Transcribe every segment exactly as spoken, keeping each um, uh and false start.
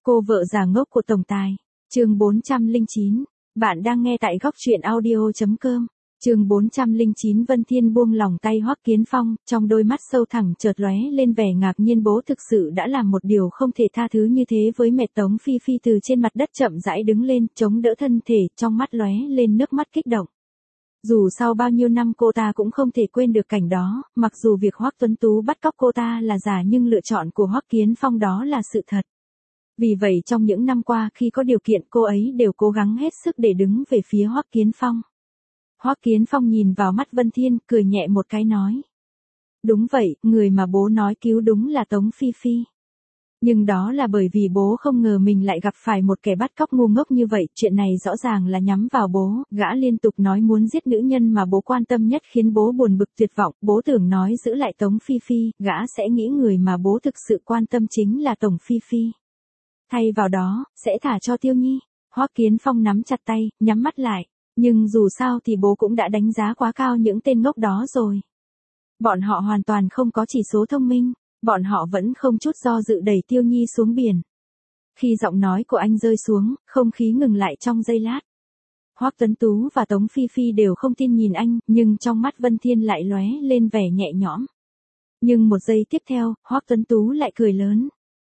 Cô vợ già ngốc của tổng tài. Chương bốn trăm lẻ chín. Bạn đang nghe tại góc truyện audio chấm com. Chương bốn trăm lẻ chín. Vân Thiên buông lòng tay Hoắc Kiến Phong, trong đôi mắt sâu thẳm chợt lóe lên vẻ ngạc nhiên, bố thực sự đã làm một điều không thể tha thứ như thế với mẹ. Tống Phi Phi từ trên mặt đất chậm rãi đứng lên, chống đỡ thân thể, trong mắt lóe lên nước mắt kích động. Dù sau bao nhiêu năm cô ta cũng không thể quên được cảnh đó, mặc dù việc Hoắc Tuấn Tú bắt cóc cô ta là giả nhưng lựa chọn của Hoắc Kiến Phong đó là sự thật. Vì vậy trong những năm qua khi có điều kiện cô ấy đều cố gắng hết sức để đứng về phía Hoắc Kiến Phong. Hoắc Kiến Phong nhìn vào mắt Vân Thiên, cười nhẹ một cái nói. Đúng vậy, người mà bố nói cứu đúng là Tống Phi Phi. Nhưng đó là bởi vì bố không ngờ mình lại gặp phải một kẻ bắt cóc ngu ngốc như vậy, chuyện này rõ ràng là nhắm vào bố. Gã liên tục nói muốn giết nữ nhân mà bố quan tâm nhất khiến bố buồn bực tuyệt vọng. Bố tưởng nói giữ lại Tống Phi Phi, gã sẽ nghĩ người mà bố thực sự quan tâm chính là Tống Phi Phi. Thay vào đó, sẽ thả cho Tiêu Nhi. Hoắc Kiến Phong nắm chặt tay, nhắm mắt lại. Nhưng dù sao thì bố cũng đã đánh giá quá cao những tên ngốc đó rồi. Bọn họ hoàn toàn không có chỉ số thông minh. Bọn họ vẫn không chút do dự đẩy Tiêu Nhi xuống biển. Khi giọng nói của anh rơi xuống, không khí ngừng lại trong giây lát. Hoắc Tuấn Tú và Tống Phi Phi đều không tin nhìn anh, nhưng trong mắt Vân Thiên lại lóe lên vẻ nhẹ nhõm. Nhưng một giây tiếp theo, Hoắc Tuấn Tú lại cười lớn.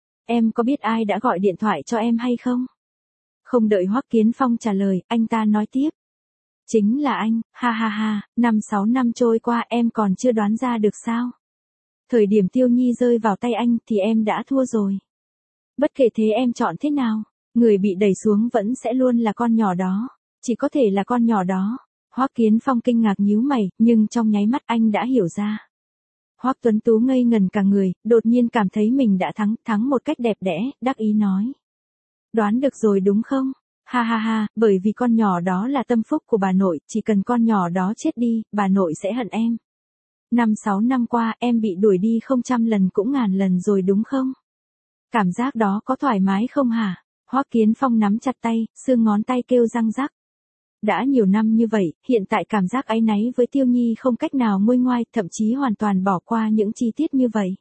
Em có biết ai đã gọi điện thoại cho em hay không? Không đợi Hoắc Kiến Phong trả lời, anh ta nói tiếp. Chính là anh, ha ha ha, năm sáu năm trôi qua em còn chưa đoán ra được sao? Thời điểm Tiêu Nhi rơi vào tay anh thì em đã thua rồi. Bất kể thế em chọn thế nào, người bị đẩy xuống vẫn sẽ luôn là con nhỏ đó. Chỉ có thể là con nhỏ đó. Hoắc Kiến Phong kinh ngạc nhíu mày, nhưng trong nháy mắt anh đã hiểu ra. Hoắc Tuấn Tú ngây ngần cả người, đột nhiên cảm thấy mình đã thắng, thắng một cách đẹp đẽ, đắc ý nói. Đoán được rồi đúng không? Ha ha ha, bởi vì con nhỏ đó là tâm phúc của bà nội, chỉ cần con nhỏ đó chết đi, bà nội sẽ hận em. Năm sáu năm qua em bị đuổi đi không trăm lần cũng ngàn lần rồi đúng không? Cảm giác đó có thoải mái không hả? Hoắc Kiến Phong nắm chặt tay, xương ngón tay kêu răng rắc. Đã nhiều năm như vậy, hiện tại cảm giác áy náy với Tiêu Nhi không cách nào nguôi ngoai, thậm chí hoàn toàn bỏ qua những chi tiết như vậy.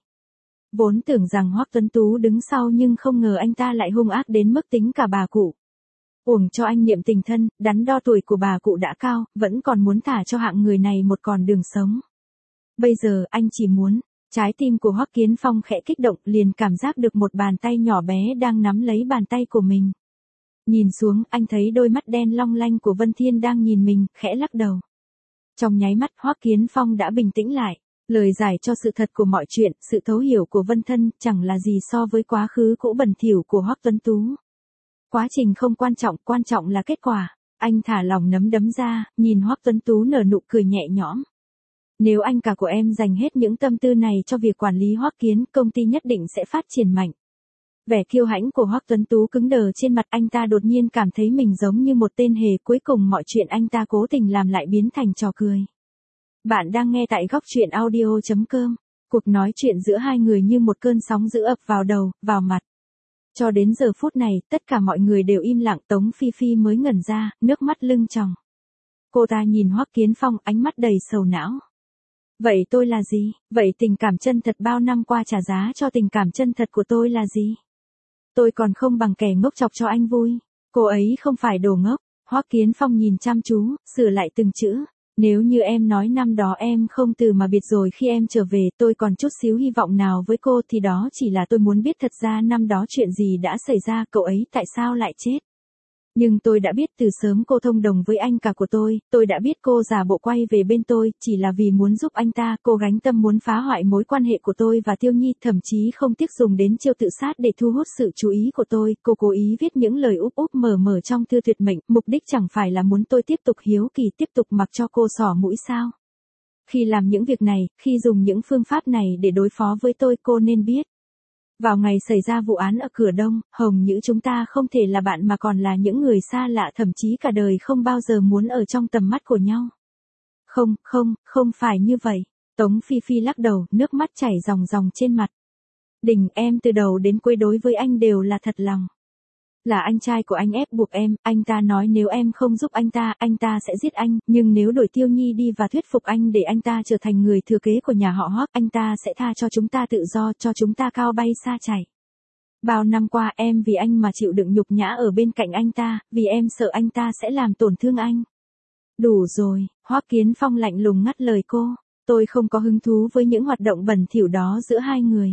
Vốn tưởng rằng Hoắc Tuấn Tú đứng sau nhưng không ngờ anh ta lại hung ác đến mức tính cả bà cụ. Uổng cho anh niệm tình thân, đắn đo tuổi của bà cụ đã cao, vẫn còn muốn thả cho hạng người này một con đường sống. Bây giờ anh chỉ muốn, trái tim của Hoắc Kiến Phong khẽ kích động, liền cảm giác được một bàn tay nhỏ bé đang nắm lấy bàn tay của mình. Nhìn xuống, anh thấy đôi mắt đen long lanh của Vân Thiên đang nhìn mình, khẽ lắc đầu. Trong nháy mắt Hoắc Kiến Phong đã bình tĩnh lại, lời giải cho sự thật của mọi chuyện, sự thấu hiểu của Vân Thân chẳng là gì so với quá khứ cũ bẩn thỉu của Hoắc Tuấn Tú. Quá trình không quan trọng, quan trọng là kết quả. Anh thả lỏng nắm đấm ra, nhìn Hoắc Tuấn Tú nở nụ cười nhẹ nhõm. Nếu anh cả của em dành hết những tâm tư này cho việc quản lý Hoắc Kiến, công ty nhất định sẽ phát triển mạnh. Vẻ kiêu hãnh của Hoắc Tuấn Tú cứng đờ trên mặt, anh ta đột nhiên cảm thấy mình giống như một tên hề, cuối cùng mọi chuyện anh ta cố tình làm lại biến thành trò cười. Bạn đang nghe tại góc truyện audio chấm com. Cuộc nói chuyện giữa hai người như một cơn sóng dữ ập vào đầu, vào mặt. Cho đến giờ phút này, tất cả mọi người đều im lặng, Tống Phi Phi mới ngẩn ra, nước mắt lưng tròng. Cô ta nhìn Hoắc Kiến Phong, ánh mắt đầy sầu não. Vậy tôi là gì? Vậy tình cảm chân thật bao năm qua trả giá cho tình cảm chân thật của tôi là gì? Tôi còn không bằng kẻ ngốc chọc cho anh vui. Cô ấy không phải đồ ngốc. Hoắc Kiến Phong nhìn chăm chú, sửa lại từng chữ. Nếu như em nói năm đó em không từ mà biệt rồi khi em trở về, tôi còn chút xíu hy vọng nào với cô thì đó chỉ là tôi muốn biết thật ra năm đó chuyện gì đã xảy ra, cậu ấy tại sao lại chết. Nhưng tôi đã biết từ sớm cô thông đồng với anh cả của tôi, tôi đã biết cô giả bộ quay về bên tôi, chỉ là vì muốn giúp anh ta, cô gánh tâm muốn phá hoại mối quan hệ của tôi và Tiêu Nhi, thậm chí không tiếc dùng đến chiêu tự sát để thu hút sự chú ý của tôi, cô cố ý viết những lời úp úp mở mở trong thư tuyệt mệnh, mục đích chẳng phải là muốn tôi tiếp tục hiếu kỳ, tiếp tục mặc cho cô xỏ mũi sao. Khi làm những việc này, khi dùng những phương pháp này để đối phó với tôi, cô nên biết. Vào ngày xảy ra vụ án ở cửa Đông, Hồng Nhữ chúng ta không thể là bạn mà còn là những người xa lạ, thậm chí cả đời không bao giờ muốn ở trong tầm mắt của nhau. Không, không, không phải như vậy. Tống Phi Phi lắc đầu, nước mắt chảy ròng ròng trên mặt. Đình, em từ đầu đến cuối đối với anh đều là thật lòng. Là anh trai của anh ép buộc em, anh ta nói nếu em không giúp anh ta, anh ta sẽ giết anh, nhưng nếu đổi Tiêu Nhi đi và thuyết phục anh để anh ta trở thành người thừa kế của nhà họ Hoắc, anh ta sẽ tha cho chúng ta tự do, cho chúng ta cao bay xa chảy. Bao năm qua em vì anh mà chịu đựng nhục nhã ở bên cạnh anh ta, vì em sợ anh ta sẽ làm tổn thương anh. Đủ rồi, Hoắc Kiến Phong lạnh lùng ngắt lời cô. Tôi không có hứng thú với những hoạt động bẩn thỉu đó giữa hai người.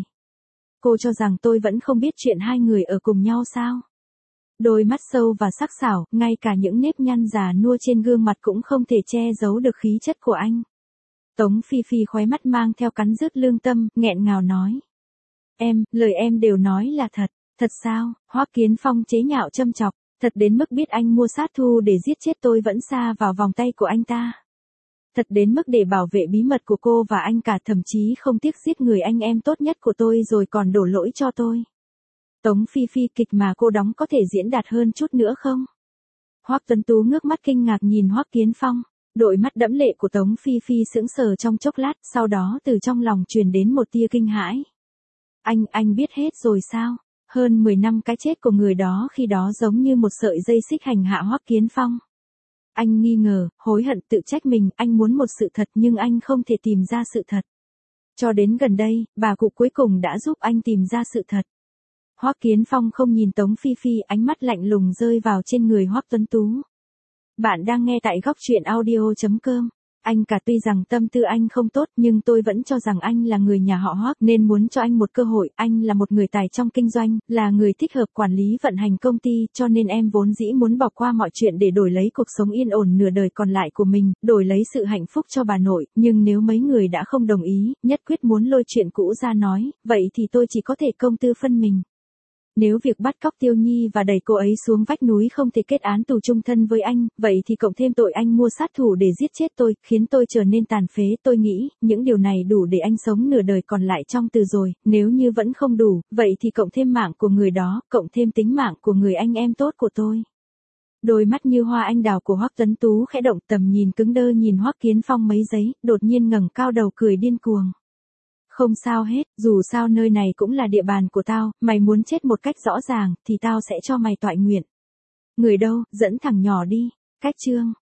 Cô cho rằng tôi vẫn không biết chuyện hai người ở cùng nhau sao? Đôi mắt sâu và sắc sảo, ngay cả những nếp nhăn già nua trên gương mặt cũng không thể che giấu được khí chất của anh. Tống Phi Phi khóe mắt mang theo cắn rứt lương tâm, nghẹn ngào nói. Em, lời em đều nói là thật. Thật sao? Hoắc Kiến Phong chế nhạo châm chọc. Thật đến mức biết anh mua sát thu để giết chết tôi vẫn sa vào vòng tay của anh ta. Thật đến mức để bảo vệ bí mật của cô và anh cả, thậm chí không tiếc giết người anh em tốt nhất của tôi rồi còn đổ lỗi cho tôi. Tống Phi Phi, kịch mà cô đóng có thể diễn đạt hơn chút nữa không? Hoắc Tuấn Tú ngước mắt kinh ngạc nhìn Hoắc Kiến Phong. Đôi mắt đẫm lệ của Tống Phi Phi sững sờ trong chốc lát, sau đó từ trong lòng truyền đến một tia kinh hãi. Anh, anh biết hết rồi sao? Hơn mười năm cái chết của người đó khi đó giống như một sợi dây xích hành hạ Hoắc Kiến Phong. Anh nghi ngờ, hối hận, tự trách mình, anh muốn một sự thật nhưng anh không thể tìm ra sự thật. Cho đến gần đây, bà cụ cuối cùng đã giúp anh tìm ra sự thật. Hoắc Kiến Phong không nhìn Tống Phi Phi, ánh mắt lạnh lùng rơi vào trên người Hoắc Tuấn Tú. Bạn đang nghe tại góc truyện audio chấm com. Anh cả, tuy rằng tâm tư anh không tốt nhưng tôi vẫn cho rằng anh là người nhà họ Hoắc nên muốn cho anh một cơ hội. Anh là một người tài trong kinh doanh, là người thích hợp quản lý vận hành công ty, cho nên em vốn dĩ muốn bỏ qua mọi chuyện để đổi lấy cuộc sống yên ổn nửa đời còn lại của mình, đổi lấy sự hạnh phúc cho bà nội. Nhưng nếu mấy người đã không đồng ý, nhất quyết muốn lôi chuyện cũ ra nói, vậy thì tôi chỉ có thể công tư phân mình. Nếu việc bắt cóc Tiêu Nhi và đẩy cô ấy xuống vách núi không thể kết án tù chung thân với anh, vậy thì cộng thêm tội anh mua sát thủ để giết chết tôi, khiến tôi trở nên tàn phế, tôi nghĩ, những điều này đủ để anh sống nửa đời còn lại trong tù rồi, nếu như vẫn không đủ, vậy thì cộng thêm mạng của người đó, cộng thêm tính mạng của người anh em tốt của tôi. Đôi mắt như hoa anh đào của Hoắc Tuấn Tú khẽ động, tầm nhìn cứng đơ nhìn Hoắc Kiến Phong mấy giây, đột nhiên ngẩng cao đầu cười điên cuồng. Không sao hết, dù sao nơi này cũng là địa bàn của tao, mày muốn chết một cách rõ ràng, thì tao sẽ cho mày toại nguyện. Người đâu, dẫn thằng nhỏ đi. Cách chương.